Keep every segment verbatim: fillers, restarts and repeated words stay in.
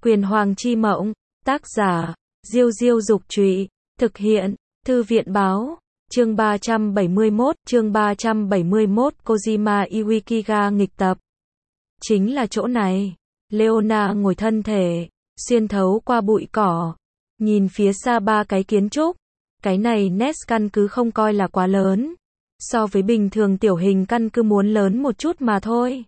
Quyền Hoàng chi mộng, tác giả, Diêu Diêu Dục Trụy, thực hiện, Thư viện Báo, chương ba trăm bảy mươi mốt, chương ba trăm bảy mươi mốt, Kojima Iwaikiga nghịch tập. Chính là chỗ này. Leona ngồi thân thể, xuyên thấu qua bụi cỏ, nhìn phía xa ba cái kiến trúc. Cái này nét căn cứ không coi là quá lớn. So với bình thường tiểu hình căn cứ muốn lớn một chút mà thôi.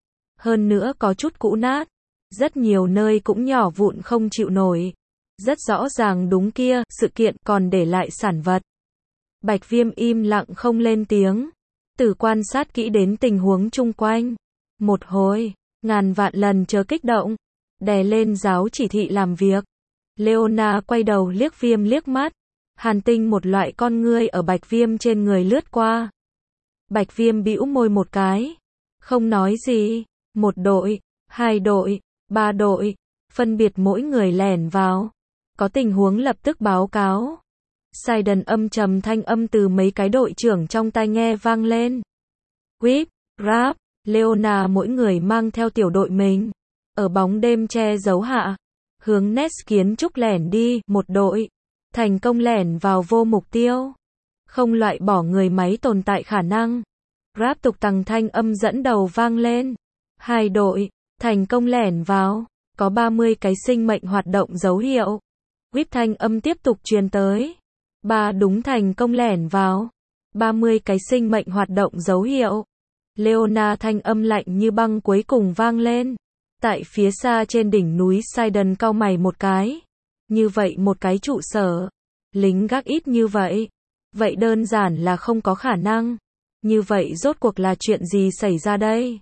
Hơn nữa có chút cũ nát. Rất nhiều nơi cũng nhỏ vụn không chịu nổi. Rất rõ ràng đúng kia, sự kiện còn để lại sản vật. Bạch Viêm im lặng không lên tiếng. Từ quan sát kỹ đến tình huống chung quanh. Một hồi, ngàn vạn lần chớ kích động. Đè lên giáo chỉ thị làm việc. Leona quay đầu liếc Viêm liếc mắt. Hàn tinh một loại con ngươi ở Bạch Viêm trên người lướt qua. Bạch Viêm bĩu môi một cái. Không nói gì. Một đội, hai đội, ba đội, phân biệt mỗi người lẻn vào. Có tình huống lập tức báo cáo. Sidon âm trầm thanh âm từ mấy cái đội trưởng trong tai nghe vang lên. Whip, Rap, Leona mỗi người mang theo tiểu đội mình. Ở bóng đêm che giấu hạ. Hướng Nest kiến trúc lẻn đi, một đội. Thành công lẻn vào vô mục tiêu. Không loại bỏ người máy tồn tại khả năng. Rap tục tằng thanh âm dẫn đầu vang lên. Hai đội, thành công lẻn vào. Có ba mươi cái sinh mệnh hoạt động dấu hiệu. Whip thanh âm tiếp tục truyền tới. Ba đúng thành công lẻn vào. ba mươi cái sinh mệnh hoạt động dấu hiệu. Leona thanh âm lạnh như băng cuối cùng vang lên. Tại phía xa trên đỉnh núi Sidon cau mày một cái. Như vậy một cái trụ sở. Lính gác ít như vậy. Vậy đơn giản là không có khả năng. Như vậy rốt cuộc là chuyện gì xảy ra đây?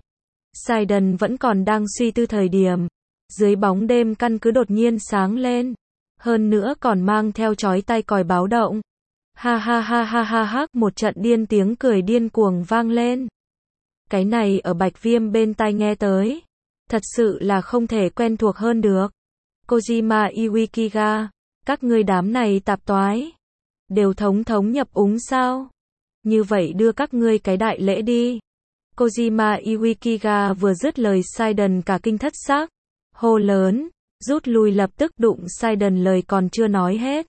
Sidon vẫn còn đang suy tư thời điểm. Dưới bóng đêm căn cứ đột nhiên sáng lên. Hơn nữa còn mang theo chói tai còi báo động. Ha ha ha ha ha ha, một trận điên tiếng cười điên cuồng vang lên. Cái này ở Bạch Viêm bên tai nghe tới. Thật sự là không thể quen thuộc hơn được. Kojima Iwaikiga, các ngươi đám này tạp toái. Đều thống thống nhập úng sao? Như vậy đưa các ngươi cái đại lễ đi. Kojima Iwaikiga vừa dứt lời Sidon cả kinh thất xác. Hô lớn, rút lui lập tức đụng Sidon lời còn chưa nói hết.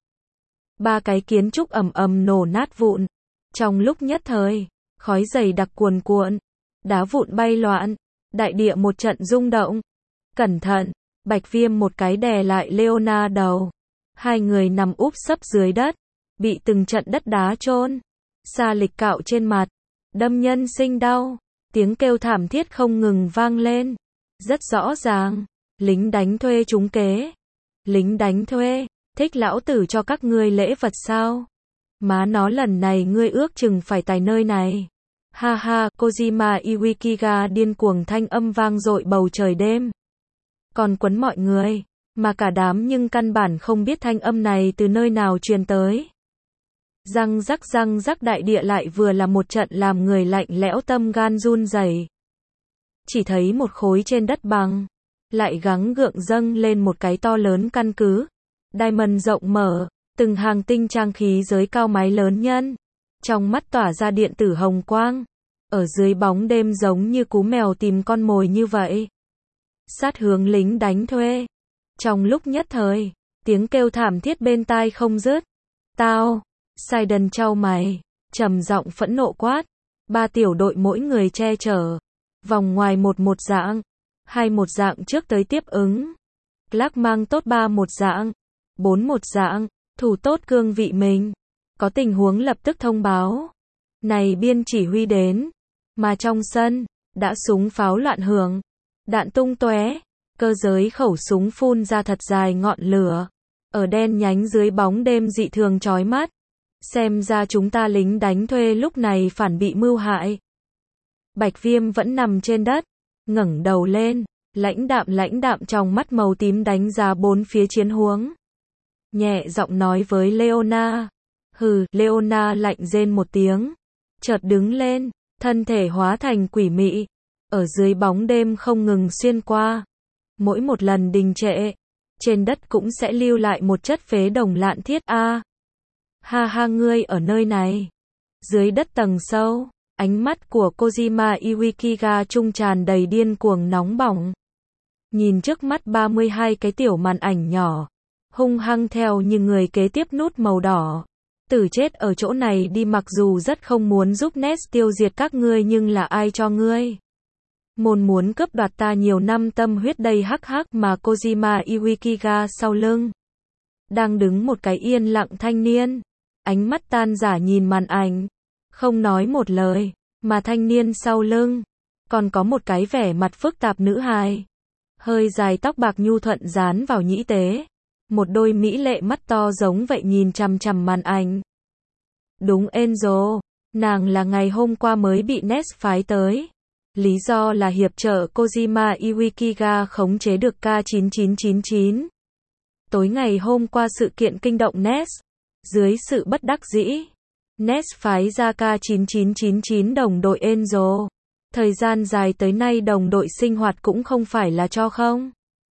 Ba cái kiến trúc ầm ầm nổ nát vụn. Trong lúc nhất thời, khói dày đặc cuồn cuộn. Đá vụn bay loạn. Đại địa một trận rung động. Cẩn thận, Bạch Viêm một cái đè lại Leona đầu. Hai người nằm úp sấp dưới đất. Bị từng trận đất đá chôn. Sa lịch cạo trên mặt. Đâm nhân sinh đau. Tiếng kêu thảm thiết không ngừng vang lên. Rất rõ ràng. Lính đánh thuê trúng kế. Lính đánh thuê. Thích lão tử cho các ngươi lễ vật sao? Má nó lần này ngươi ước chừng phải tài nơi này. Ha ha, Kojima Iwaikiga điên cuồng thanh âm vang dội bầu trời đêm. Còn quấn mọi người. Mà cả đám nhưng căn bản không biết thanh âm này từ nơi nào truyền tới. Răng rắc răng rắc đại địa lại vừa là một trận làm người lạnh lẽo tâm gan run rẩy. Chỉ thấy một khối trên đất bằng. Lại gắng gượng dâng lên một cái to lớn căn cứ. Diamond rộng mở. Từng hàng tinh trang khí giới cao mái lớn nhân. Trong mắt tỏa ra điện tử hồng quang. Ở dưới bóng đêm giống như cú mèo tìm con mồi như vậy. Sát hướng lính đánh thuê. Trong lúc nhất thời, tiếng kêu thảm thiết bên tai không dứt. Tao, Sidon chau mày, trầm giọng phẫn nộ quát. Ba tiểu đội mỗi người che chở. Vòng ngoài một một dạng. Hai một dạng trước tới tiếp ứng. Clark mang tốt ba một dạng. Bốn một dạng. Thủ tốt cương vị mình. Có tình huống lập tức thông báo. Này biên chỉ huy đến. Mà trong sân, đã súng pháo loạn hưởng. Đạn tung tóe. Cơ giới khẩu súng phun ra thật dài ngọn lửa. Ở đen nhánh dưới bóng đêm dị thường chói mắt. Xem ra chúng ta lính đánh thuê lúc này phản bị mưu hại. Bạch Viêm vẫn nằm trên đất. Ngẩng đầu lên. Lãnh đạm lãnh đạm trong mắt màu tím đánh giá bốn phía chiến huống. Nhẹ giọng nói với Leona. Hừ, Leona lạnh rên một tiếng. Chợt đứng lên. Thân thể hóa thành quỷ mị. Ở dưới bóng đêm không ngừng xuyên qua. Mỗi một lần đình trệ. Trên đất cũng sẽ lưu lại một chất phế đồng lạn thiết a. Ha ha ngươi ở nơi này. Dưới đất tầng sâu. Ánh mắt của Kojima Iwaikiga trung tràn đầy điên cuồng nóng bỏng. nhìn trước mắt ba mươi hai cái tiểu màn ảnh nhỏ, hung hăng theo như người kế tiếp nút màu đỏ. Tử chết ở chỗ này đi, mặc dù rất không muốn giúp Nest tiêu diệt các ngươi nhưng là ai cho ngươi? Môn muốn cướp đoạt ta nhiều năm tâm huyết đây hắc hắc mà Kojima Iwaikiga sau lưng. Đang đứng một cái yên lặng thanh niên, ánh mắt tan rã nhìn màn ảnh, không nói một lời, mà thanh niên sau lưng, còn có một cái vẻ mặt phức tạp nữ hài. Hơi dài tóc bạc nhu thuận dán vào nhĩ tế. Một đôi mỹ lệ mắt to giống vậy nhìn chằm chằm màn ảnh. Đúng Enzo, nàng là ngày hôm qua mới bị Nest phái tới. Lý do là hiệp trợ Kojima Iwaikiga khống chế được K chín chín chín chín. Tối ngày hôm qua sự kiện kinh động Nest. Dưới sự bất đắc dĩ, Nest phái ra K chín chín chín chín đồng đội Enzo. Thời gian dài tới nay đồng đội sinh hoạt cũng không phải là cho không.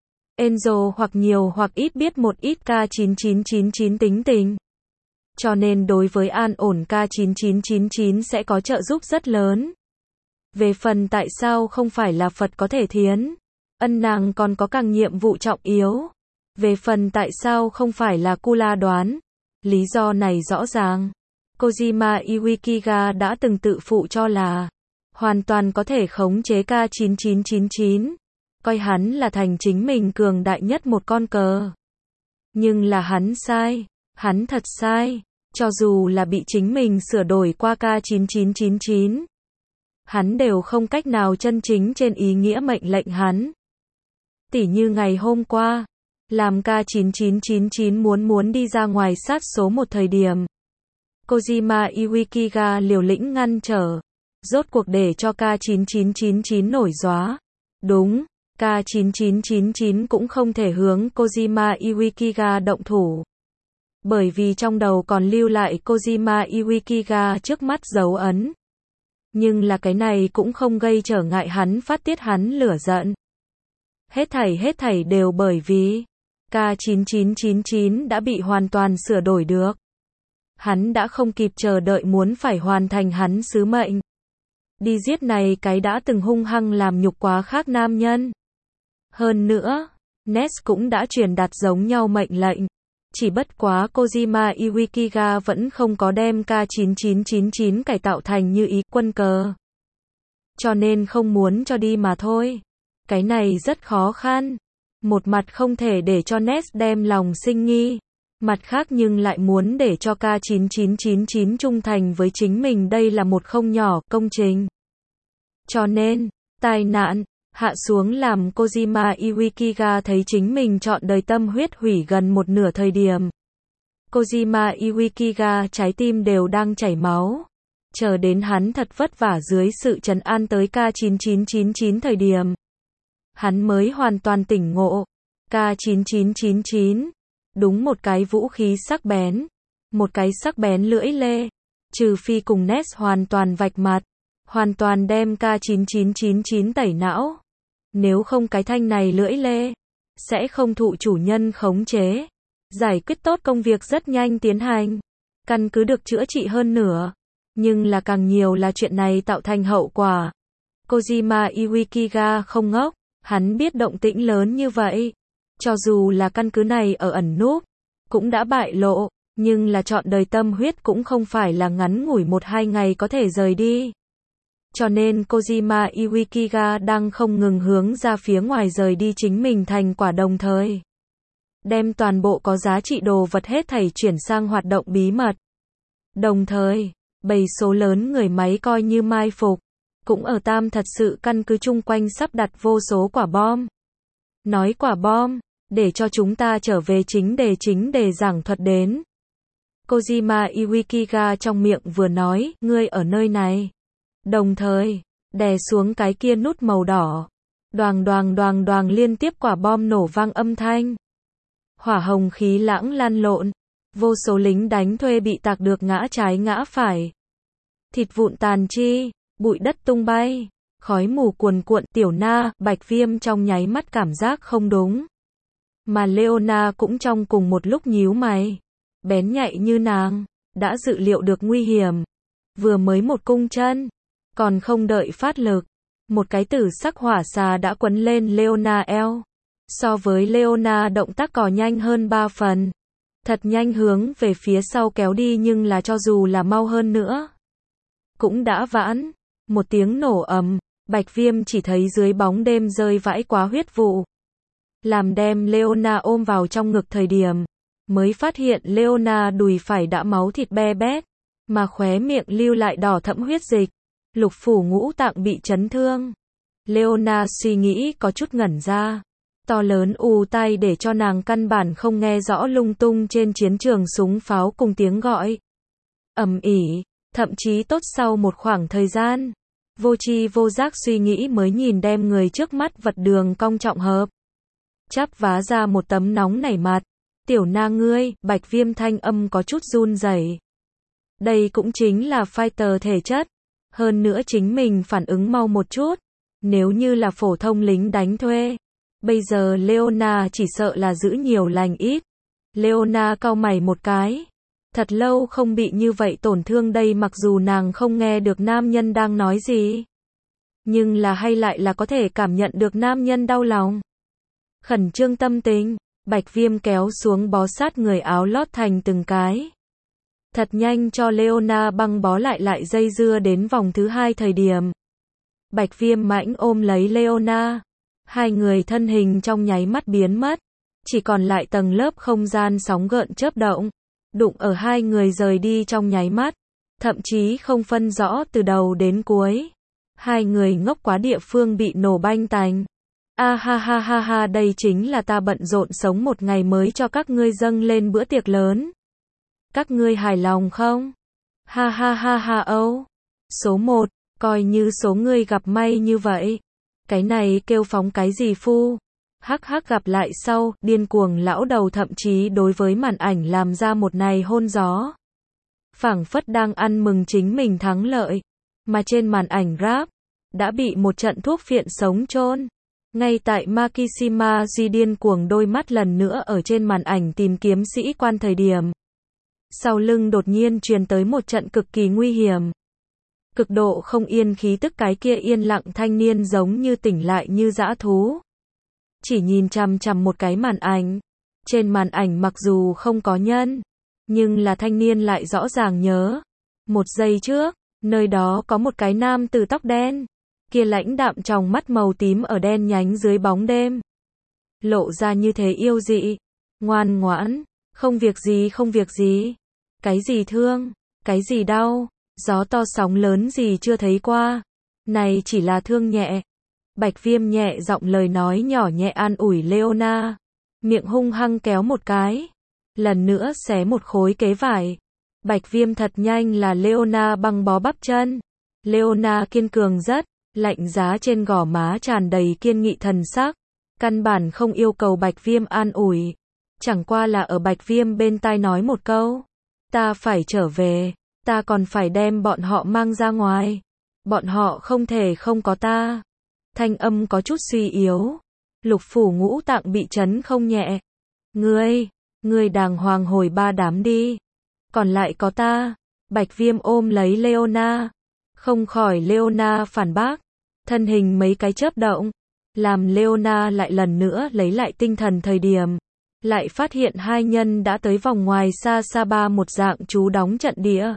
Enzo hoặc nhiều hoặc ít biết một ít K chín chín chín chín tính tình. Cho nên đối với an ổn K chín chín chín chín sẽ có trợ giúp rất lớn. Về phần tại sao không phải là Phật có thể thiến, ân nàng còn có càng nhiệm vụ trọng yếu. Về phần tại sao không phải là Kula đoán, lý do này rõ ràng. Kojima Iwaikiga đã từng tự phụ cho là hoàn toàn có thể khống chế K chín chín chín chín, coi hắn là thành chính mình cường đại nhất một con cờ. Nhưng là hắn sai, hắn thật sai, cho dù là bị chính mình sửa đổi qua K chín chín chín chín, hắn đều không cách nào chân chính trên ý nghĩa mệnh lệnh hắn. Tỉ như ngày hôm qua, làm K chín chín chín chín muốn muốn đi ra ngoài sát số một thời điểm, Kojima Iwaikiga liều lĩnh ngăn trở, rốt cuộc để cho K chín chín chín chín nổi gióa. Đúng, K chín chín chín chín cũng không thể hướng Kojima Iwaikiga động thủ. Bởi vì trong đầu còn lưu lại Kojima Iwaikiga trước mắt dấu ấn. Nhưng là cái này cũng không gây trở ngại hắn phát tiết hắn lửa giận. Hết thảy hết thảy đều bởi vì K chín chín chín chín đã bị hoàn toàn sửa đổi được. Hắn đã không kịp chờ đợi muốn phải hoàn thành hắn sứ mệnh. Đi giết này cái đã từng hung hăng làm nhục quá khác nam nhân. Hơn nữa, Nest cũng đã truyền đạt giống nhau mệnh lệnh. Chỉ bất quá Kojima Iwaikiga vẫn không có đem K chín chín chín chín cải tạo thành như ý quân cờ. Cho nên không muốn cho đi mà thôi. Cái này rất khó khăn. Một mặt không thể để cho Nest đem lòng sinh nghi. Mặt khác nhưng lại muốn để cho K chín chín chín chín trung thành với chính mình, đây là một không nhỏ công trình. Cho nên, tai nạn hạ xuống làm Kojima Iwaikiga thấy chính mình chọn đời tâm huyết hủy gần một nửa thời điểm. Kojima Iwaikiga trái tim đều đang chảy máu. Chờ đến hắn thật vất vả dưới sự trấn an tới K chín chín chín chín thời điểm, hắn mới hoàn toàn tỉnh ngộ. K chín chín chín chín, đúng một cái vũ khí sắc bén, một cái sắc bén lưỡi lê, trừ phi cùng Nest hoàn toàn vạch mặt, hoàn toàn đem K chín chín chín chín tẩy não. Nếu không cái thanh này lưỡi lê sẽ không thụ chủ nhân khống chế, giải quyết tốt công việc rất nhanh tiến hành, căn cứ được chữa trị hơn nữa. Nhưng là càng nhiều là chuyện này tạo thành hậu quả. Kojima Iwaikiga không ngốc, hắn biết động tĩnh lớn như vậy, cho dù là căn cứ này ở ẩn núp, cũng đã bại lộ, nhưng là chọn đời tâm huyết cũng không phải là ngắn ngủi một hai ngày có thể rời đi. Cho nên Kojima Iwaikiga đang không ngừng hướng ra phía ngoài rời đi chính mình thành quả, đồng thời đem toàn bộ có giá trị đồ vật hết thảy chuyển sang hoạt động bí mật. Đồng thời, bầy số lớn người máy coi như mai phục, cũng ở Tam thật sự căn cứ chung quanh sắp đặt vô số quả bom. Nói quả bom, để cho chúng ta trở về chính đề chính đề giảng thuật đến. Kojima Iwaikiga trong miệng vừa nói, ngươi ở nơi này. Đồng thời, đè xuống cái kia nút màu đỏ. Đoàng đoàng đoàng đoàng liên tiếp quả bom nổ vang âm thanh. Hỏa hồng khí lãng lan lộn. Vô số lính đánh thuê bị tạc được ngã trái ngã phải. Thịt vụn tàn chi, bụi đất tung bay, khói mù cuồn cuộn. Tiểu Na, Bạch Viêm trong nháy mắt cảm giác không đúng. Mà Leona cũng trong cùng một lúc nhíu mày. Bén nhạy như nàng, đã dự liệu được nguy hiểm. Vừa mới một cung chân, còn không đợi phát lực, một cái tử sắc hỏa xà đã quấn lên Leona eo. So với Leona động tác cò nhanh hơn ba phần. Thật nhanh hướng về phía sau kéo đi nhưng là cho dù là mau hơn nữa. Cũng đã vãn. Một tiếng nổ ầm, Bạch Viêm chỉ thấy dưới bóng đêm rơi vãi quá huyết vụ. Làm đem Leona ôm vào trong ngực thời điểm, mới phát hiện Leona đùi phải đã máu thịt be bét, mà khóe miệng lưu lại đỏ thẫm huyết dịch. Lục phủ ngũ tạng bị chấn thương. Leona suy nghĩ có chút ngẩn ra. To lớn ù tai để cho nàng căn bản không nghe rõ lung tung trên chiến trường súng pháo cùng tiếng gọi ầm ĩ, thậm chí tốt sau một khoảng thời gian, vô tri vô giác suy nghĩ mới nhìn đem người trước mắt vật đường cong trọng hợp. Chắp vá ra một tấm nóng nảy mặt. Tiểu na ngươi, Bạch Viêm thanh âm có chút run rẩy. Đây cũng chính là fighter thể chất. Hơn nữa chính mình phản ứng mau một chút. Nếu như là phổ thông lính đánh thuê, bây giờ Leona chỉ sợ là giữ nhiều lành ít. Leona cau mày một cái. Thật lâu không bị như vậy tổn thương đây, mặc dù nàng không nghe được nam nhân đang nói gì. Nhưng là hay lại là có thể cảm nhận được nam nhân đau lòng. Khẩn trương tâm tình, Bạch Viêm kéo xuống bó sát người áo lót thành từng cái. Thật nhanh cho Leona băng bó lại lại dây dưa đến vòng thứ hai thời điểm. Bạch Viêm mãnh ôm lấy Leona. Hai người thân hình trong nháy mắt biến mất. Chỉ còn lại tầng lớp không gian sóng gợn chớp động. Đụng ở hai người rời đi trong nháy mắt. Thậm chí không phân rõ từ đầu đến cuối. Hai người ngốc quá địa phương bị nổ banh tành. A ha ha ha ha, đây chính là ta bận rộn sống một ngày mới cho các ngươi dâng lên bữa tiệc lớn. Các ngươi hài lòng không? Ha ha ha ha âu. Số một, coi như số ngươi gặp may như vậy. Cái này kêu phóng cái gì phu? Hắc hắc, gặp lại sau, điên cuồng lão đầu thậm chí đối với màn ảnh làm ra một này hôn gió. Phảng phất đang ăn mừng chính mình thắng lợi. Mà trên màn ảnh rap, đã bị một trận thuốc phiện sống chôn. Ngay tại Makishima Di điên cuồng đôi mắt lần nữa ở trên màn ảnh tìm kiếm sĩ quan thời điểm. Sau lưng đột nhiên truyền tới một trận cực kỳ nguy hiểm. Cực độ không yên khí tức, cái kia yên lặng thanh niên giống như tỉnh lại như dã thú. Chỉ nhìn chằm chằm một cái màn ảnh. Trên màn ảnh mặc dù không có nhân, nhưng là thanh niên lại rõ ràng nhớ. Một giây trước, nơi đó có một cái nam tử tóc đen. Kia lãnh đạm tròng mắt màu tím ở đen nhánh dưới bóng đêm. Lộ ra như thế yêu dị. Ngoan ngoãn. Không việc gì không việc gì. Cái gì thương? Cái gì đau? Gió to sóng lớn gì chưa thấy qua. Này chỉ là thương nhẹ. Bạch Viêm nhẹ giọng lời nói nhỏ nhẹ an ủi Leona. Miệng hung hăng kéo một cái. Lần nữa xé một khối kế vải. Bạch Viêm thật nhanh là Leona băng bó bắp chân. Leona kiên cường rất. Lạnh giá trên gò má tràn đầy kiên nghị thần sắc. Căn bản không yêu cầu Bạch Viêm an ủi. Chẳng qua là ở Bạch Viêm bên tai nói một câu. Ta phải trở về. Ta còn phải đem bọn họ mang ra ngoài. Bọn họ không thể không có ta. Thanh âm có chút suy yếu. Lục phủ ngũ tạng bị chấn không nhẹ. Ngươi, ngươi đàng hoàng hồi ba đám đi. Còn lại có ta. Bạch Viêm ôm lấy Leona. Không khỏi Leona phản bác. Thân hình mấy cái chớp động. Làm Leona lại lần nữa lấy lại tinh thần thời điểm. Lại phát hiện hai nhân đã tới vòng ngoài xa xa ba một dạng trú đóng trận địa.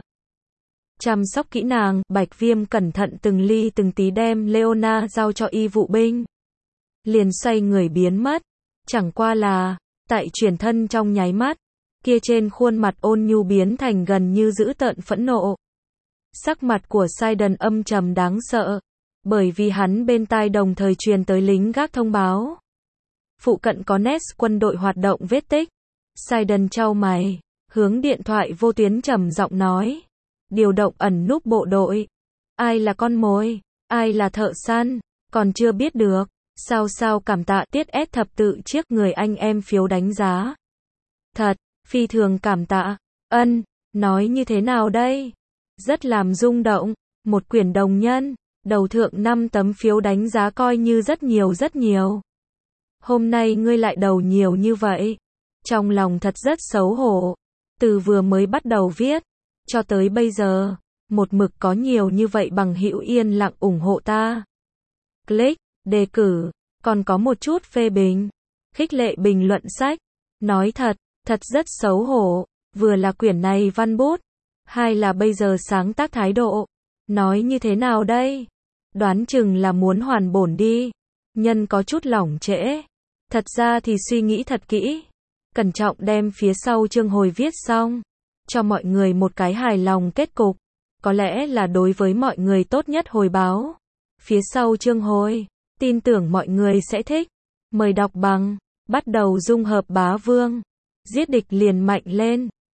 Chăm sóc kỹ nàng, Bạch Viêm cẩn thận từng ly từng tí đem Leona giao cho y vụ binh. Liền xoay người biến mất. Chẳng qua là, tại chuyển thân trong nháy mắt, kia trên khuôn mặt ôn nhu biến thành gần như dữ tợn phẫn nộ. Sắc mặt của Sidon âm trầm đáng sợ, bởi vì hắn bên tai đồng thời truyền tới lính gác thông báo. Phụ cận có Nest quân đội hoạt động vết tích. Sidon chau mày, hướng điện thoại vô tuyến trầm giọng nói. Điều động ẩn núp bộ đội. Ai là con mồi? Ai là thợ săn? Còn chưa biết được. Sao sao cảm tạ tiết S thập tự chiếc người anh em phiếu đánh giá. Thật, phi thường cảm tạ. Ân, nói như thế nào đây? Rất làm rung động. Một quyển đồng nhân. Đầu thượng năm tấm phiếu đánh giá coi như rất nhiều rất nhiều. Hôm nay ngươi lại đầu nhiều như vậy. Trong lòng thật rất xấu hổ. Từ vừa mới bắt đầu viết. Cho tới bây giờ. Một mực có nhiều như vậy bằng hữu yên lặng ủng hộ ta. Click, đề cử. Còn có một chút phê bình. Khích lệ bình luận sách. Nói thật, thật rất xấu hổ. Vừa là quyển này văn bút, hai là bây giờ sáng tác thái độ. Nói như thế nào đây? Đoán chừng là muốn hoàn bổn đi. Nhân có chút lỏng trễ. Thật ra thì suy nghĩ thật kỹ. Cẩn trọng đem phía sau chương hồi viết xong. Cho mọi người một cái hài lòng kết cục. Có lẽ là đối với mọi người tốt nhất hồi báo. Phía sau chương hồi. Tin tưởng mọi người sẽ thích. Mời đọc bằng. Bắt đầu dung hợp bá vương. Giết địch liền mạnh lên.